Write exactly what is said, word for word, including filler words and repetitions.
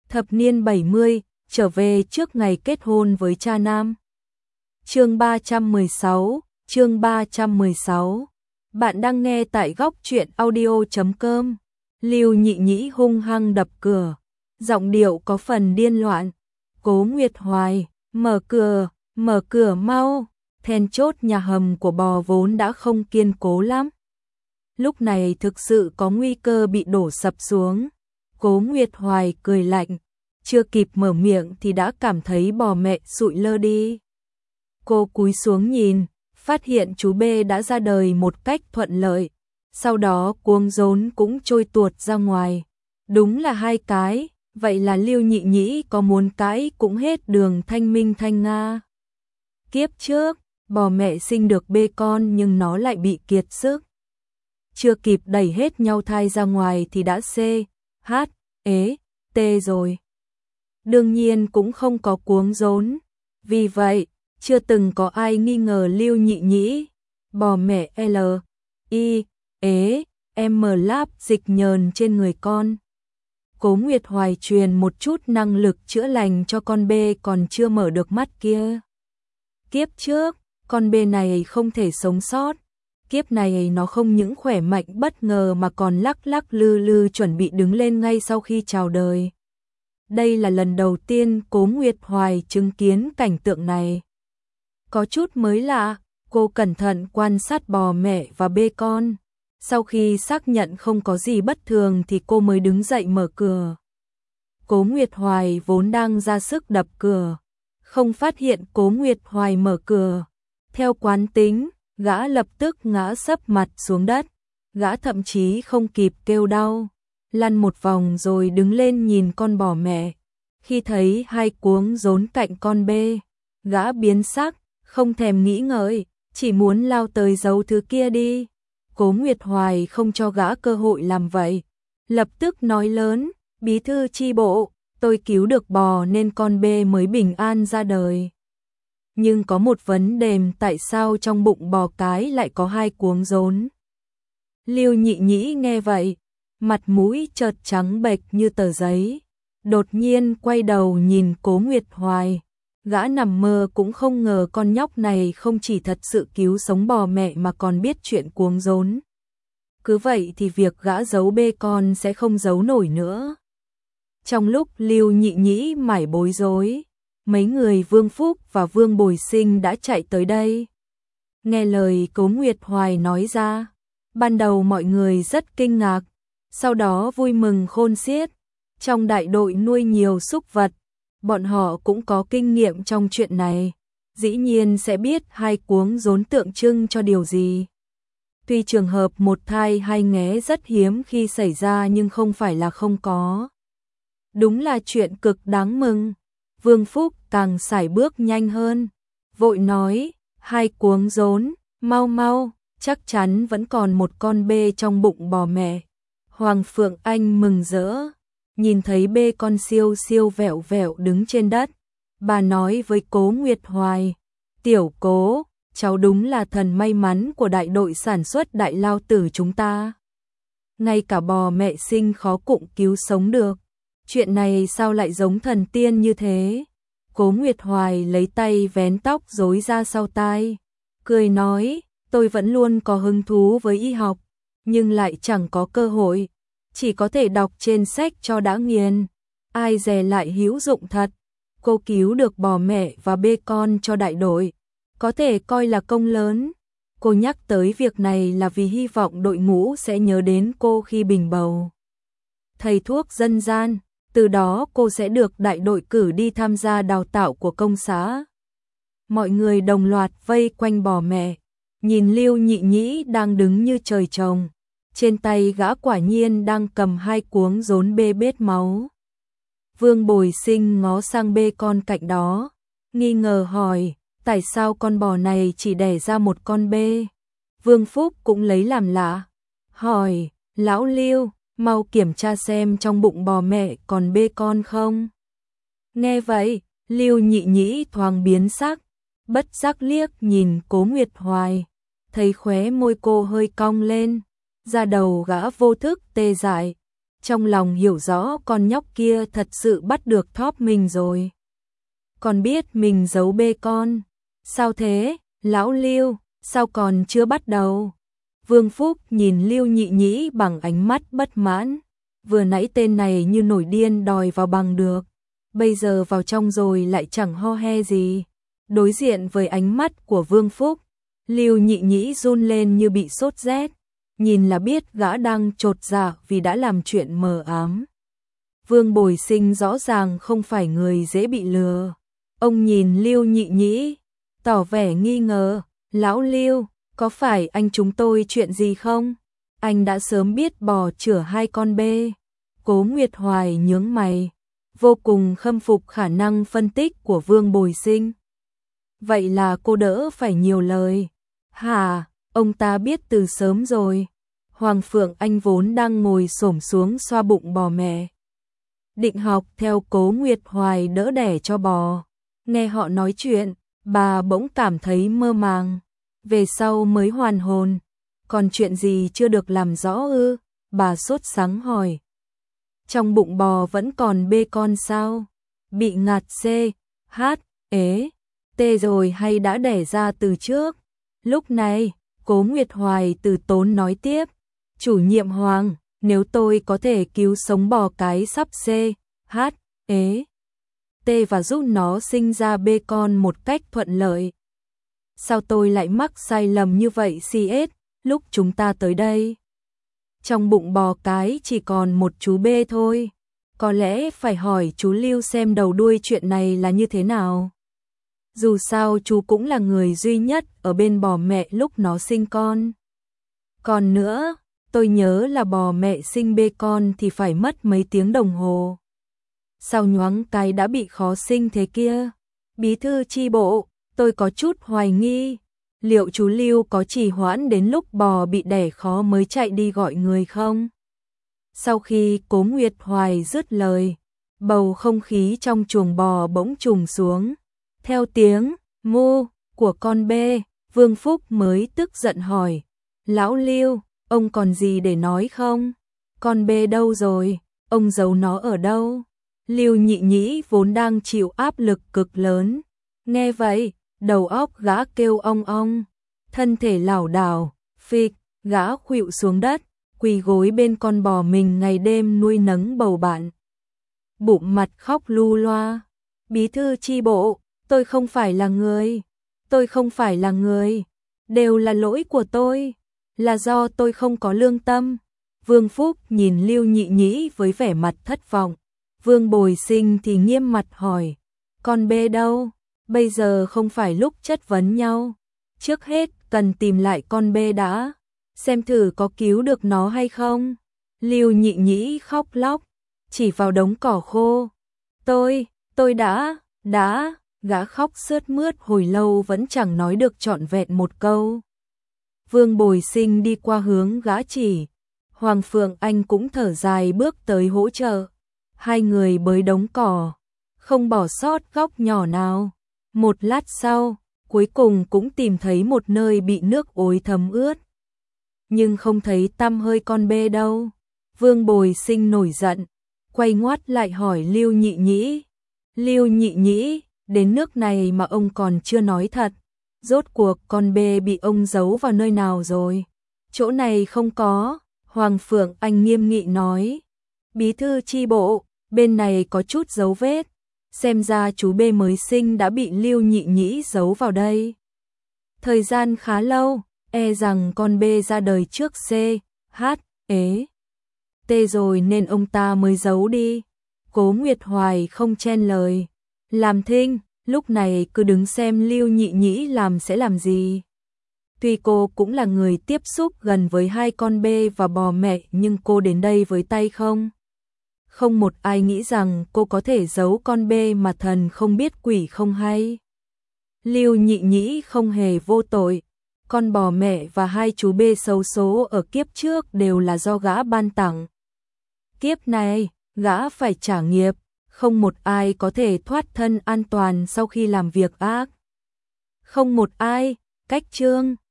Thập niên bảy mươi, trở về trước ngày kết hôn với cha nam. Chương ba trăm mười sáu, chương ba trăm mười sáu. Bạn đang nghe tại góc truyện audio chấm com. Lưu Nhị Nhĩ hung hăng đập cửa, giọng điệu có phần điên loạn. Cố Nguyệt Hoài, mở cửa, mở cửa mau. Then chốt nhà hầm của bò vốn đã không kiên cố lắm. Lúc này thực sự có nguy cơ bị đổ sập xuống. Cố Nguyệt Hoài cười lạnh, chưa kịp mở miệng thì đã cảm thấy bò mẹ sụi lơ đi. Cô cúi xuống nhìn, phát hiện chú B đã ra đời một cách thuận lợi, sau đó cuống rốn cũng trôi tuột ra ngoài. Đúng là hai cái, vậy là Lưu Nhị Nhĩ có muốn cãi cũng hết đường thanh minh thanh nga. Kiếp trước, bò mẹ sinh được bê con nhưng nó lại bị kiệt sức. Chưa kịp đẩy hết nhau thai ra ngoài thì đã C, H, ế, T rồi. Đương nhiên cũng không có cuống rốn. Vì vậy, chưa từng có ai nghi ngờ Lưu Nhị Nhĩ. Bò mẹ L, I, ế, M láp dịch nhờn trên người con. Cố Nguyệt Hoài truyền một chút năng lực chữa lành cho con B còn chưa mở được mắt kia. Kiếp trước, con B này không thể sống sót. Kiếp này nó không những khỏe mạnh bất ngờ mà còn lắc lắc lư lư chuẩn bị đứng lên ngay sau khi chào đời. Đây là lần đầu tiên Cố Nguyệt Hoài chứng kiến cảnh tượng này. Có chút mới lạ, cô cẩn thận quan sát bò mẹ và bê con. Sau khi xác nhận không có gì bất thường thì cô mới đứng dậy mở cửa. Cố Nguyệt Hoài vốn đang ra sức đập cửa, không phát hiện Cố Nguyệt Hoài mở cửa. Theo quán tính, gã lập tức ngã sấp mặt xuống đất. Gã thậm chí không kịp kêu đau, lăn một vòng rồi đứng lên nhìn con bò mẹ. Khi thấy hai cuống rốn cạnh con B, gã biến sắc, không thèm nghĩ ngợi, chỉ muốn lao tới giấu thứ kia đi. Cố Nguyệt Hoài không cho gã cơ hội làm vậy, lập tức nói lớn, bí thư chi bộ, tôi cứu được bò nên con B mới bình an ra đời. Nhưng có một vấn đề, tại sao trong bụng bò cái lại có hai cuống rốn? Lưu Nhị Nhĩ nghe vậy, mặt mũi chợt trắng bệch như tờ giấy, đột nhiên quay đầu nhìn Cố Nguyệt Hoài. Gã nằm mơ cũng không ngờ con nhóc này không chỉ thật sự cứu sống bò mẹ mà còn biết chuyện cuống rốn. Cứ vậy thì việc gã giấu bê con sẽ không giấu nổi nữa. Trong lúc Lưu Nhị Nhĩ mải bối rối, mấy người Vương Phúc và Vương Bồi Sinh đã chạy tới đây. Nghe lời Cố Nguyệt Hoài nói ra, ban đầu mọi người rất kinh ngạc, sau đó vui mừng khôn xiết. Trong đại đội nuôi nhiều súc vật, bọn họ cũng có kinh nghiệm trong chuyện này, dĩ nhiên sẽ biết hai cuống rốn tượng trưng cho điều gì. Tuy trường hợp một thai hai nghé rất hiếm khi xảy ra nhưng không phải là không có. Đúng là chuyện cực đáng mừng. Vương Phúc càng sải bước nhanh hơn, vội nói, hai cuống rốn, mau mau, chắc chắn vẫn còn một con bê trong bụng bò mẹ. Hoàng Phượng Anh mừng rỡ, nhìn thấy bê con siêu siêu vẹo vẹo đứng trên đất. Bà nói với Cố Nguyệt Hoài, tiểu Cố, cháu đúng là thần may mắn của đại đội sản xuất Đại Lao Tử chúng ta. Ngay cả bò mẹ sinh khó cũng cứu sống được. Chuyện này sao lại giống thần tiên như thế? Cố Nguyệt Hoài lấy tay vén tóc rối ra sau tai, cười nói, tôi vẫn luôn có hứng thú với y học, nhưng lại chẳng có cơ hội, chỉ có thể đọc trên sách cho đã nghiền. Ai dè lại hữu dụng thật, cô cứu được bò mẹ và bê con cho đại đội, có thể coi là công lớn. Cô nhắc tới việc này là vì hy vọng đội ngũ sẽ nhớ đến cô khi bình bầu thầy thuốc dân gian. Từ đó cô sẽ được đại đội cử đi tham gia đào tạo của công xã. Mọi người đồng loạt vây quanh bò mẹ, nhìn Lưu Nhị Nhĩ đang đứng như trời trồng. Trên tay gã quả nhiên đang cầm hai cuống rốn bê bết máu. Vương Bồi Sinh ngó sang bê con cạnh đó, nghi ngờ hỏi, tại sao con bò này chỉ đẻ ra một con bê? Vương Phúc cũng lấy làm lạ, hỏi, lão Lưu, mau kiểm tra xem trong bụng bò mẹ còn bê con không. Nghe vậy, Lưu Nhị Nhĩ thoáng biến sắc, bất giác liếc nhìn Cố Nguyệt Hoài, thấy khóe môi cô hơi cong lên, da đầu gã vô thức tê dại, trong lòng hiểu rõ con nhóc kia thật sự bắt được thóp mình rồi. Còn biết mình giấu bê con. Sao thế, lão Lưu, sao còn chưa bắt đầu? Vương Phúc nhìn Lưu Nhị Nhĩ bằng ánh mắt bất mãn. Vừa nãy tên này như nổi điên đòi vào bằng được. Bây giờ vào trong rồi lại chẳng ho he gì. Đối diện với ánh mắt của Vương Phúc, Lưu Nhị Nhĩ run lên như bị sốt rét. Nhìn là biết gã đang chột dạ vì đã làm chuyện mờ ám. Vương Bồi Sinh rõ ràng không phải người dễ bị lừa. Ông nhìn Lưu Nhị Nhĩ, tỏ vẻ nghi ngờ. Lão Lưu, có phải anh chúng tôi chuyện gì không? Anh đã sớm biết bò chữa hai con bê. Cố Nguyệt Hoài nhướng mày, vô cùng khâm phục khả năng phân tích của Vương Bồi Sinh. Vậy là cô đỡ phải nhiều lời. Hả, ông ta biết từ sớm rồi. Hoàng Phượng Anh vốn đang ngồi xổm xuống xoa bụng bò mẹ. Định học theo Cố Nguyệt Hoài đỡ đẻ cho bò. Nghe họ nói chuyện, bà bỗng cảm thấy mơ màng. Về sau mới hoàn hồn. Còn chuyện gì chưa được làm rõ ư? Bà sốt sắng hỏi. Trong bụng bò vẫn còn bê con sao? Bị ngạt C, H, ế, T rồi hay đã đẻ ra từ trước? Lúc này, Cố Nguyệt Hoài từ tốn nói tiếp. Chủ nhiệm Hoàng, nếu tôi có thể cứu sống bò cái sắp C, H, ế, T và giúp nó sinh ra bê con một cách thuận lợi. Sao tôi lại mắc sai lầm như vậy xê ét, lúc chúng ta tới đây? Trong bụng bò cái chỉ còn một chú bê thôi. Có lẽ phải hỏi chú Lưu xem đầu đuôi chuyện này là như thế nào. Dù sao chú cũng là người duy nhất ở bên bò mẹ lúc nó sinh con. Còn nữa, tôi nhớ là bò mẹ sinh bê con thì phải mất mấy tiếng đồng hồ. Sao nhoáng cái đã bị khó sinh thế kia? Bí thư chi bộ, tôi có chút hoài nghi. Liệu chú Lưu có trì hoãn đến lúc bò bị đẻ khó mới chạy đi gọi người không? Sau khi Cố Nguyệt Hoài dứt lời, bầu không khí trong chuồng bò bỗng trùng xuống. Theo tiếng mu của con bê, Vương Phúc mới tức giận hỏi. Lão Lưu, ông còn gì để nói không? Con bê đâu rồi? Ông giấu nó ở đâu? Lưu Nhị Nhĩ vốn đang chịu áp lực cực lớn. Nghe vậy, đầu óc gã kêu ong ong. Thân thể lảo đảo, phịch, gã khuỵu xuống đất, quỳ gối bên con bò mình ngày đêm nuôi nấng bầu bạn. Bụng mặt khóc lu loa. Bí thư chi bộ, tôi không phải là người. Tôi không phải là người. Đều là lỗi của tôi. Là do tôi không có lương tâm. Vương Phúc nhìn Lưu Nhị Nhĩ với vẻ mặt thất vọng. Vương Bồi Sinh thì nghiêm mặt hỏi. Con bê đâu? Bây giờ không phải lúc chất vấn nhau. Trước hết cần tìm lại con bê đã. Xem thử có cứu được nó hay không. Lưu Nhị Nhĩ khóc lóc. Chỉ vào đống cỏ khô. Tôi, tôi đã, đã. Gã khóc sướt mướt hồi lâu vẫn chẳng nói được trọn vẹn một câu. Vương Bồi Sinh đi qua hướng gã chỉ. Hoàng Phượng Anh cũng thở dài bước tới hỗ trợ. Hai người bới đống cỏ, không bỏ sót góc nhỏ nào. Một lát sau, cuối cùng cũng tìm thấy một nơi bị nước ối thấm ướt. Nhưng không thấy tăm hơi con bê đâu. Vương Bồi Sinh nổi giận, quay ngoắt lại hỏi Lưu Nhị Nhĩ. Lưu Nhị Nhĩ, đến nước này mà ông còn chưa nói thật. Rốt cuộc con bê bị ông giấu vào nơi nào rồi? Chỗ này không có. Hoàng Phượng Anh nghiêm nghị nói. Bí thư chi bộ, bên này có chút dấu vết. Xem ra chú bê mới sinh đã bị Lưu Nhị Nhĩ giấu vào đây. Thời gian khá lâu, e rằng con bê ra đời trước C, H, ế, T rồi nên ông ta mới giấu đi. Cố Nguyệt Hoài không chen lời. Làm thinh, lúc này cứ đứng xem Lưu Nhị Nhĩ làm sẽ làm gì. Tuy cô cũng là người tiếp xúc gần với hai con bê và bò mẹ nhưng cô đến đây với tay không. Không một ai nghĩ rằng cô có thể giấu con bê mà thần không biết quỷ không hay. Lưu Nhị Nhĩ không hề vô tội. Con bò mẹ và hai chú bê xấu số ở kiếp trước đều là do gã ban tặng. Kiếp này, gã phải trả nghiệp. Không một ai có thể thoát thân an toàn sau khi làm việc ác. Không một ai, cách chương.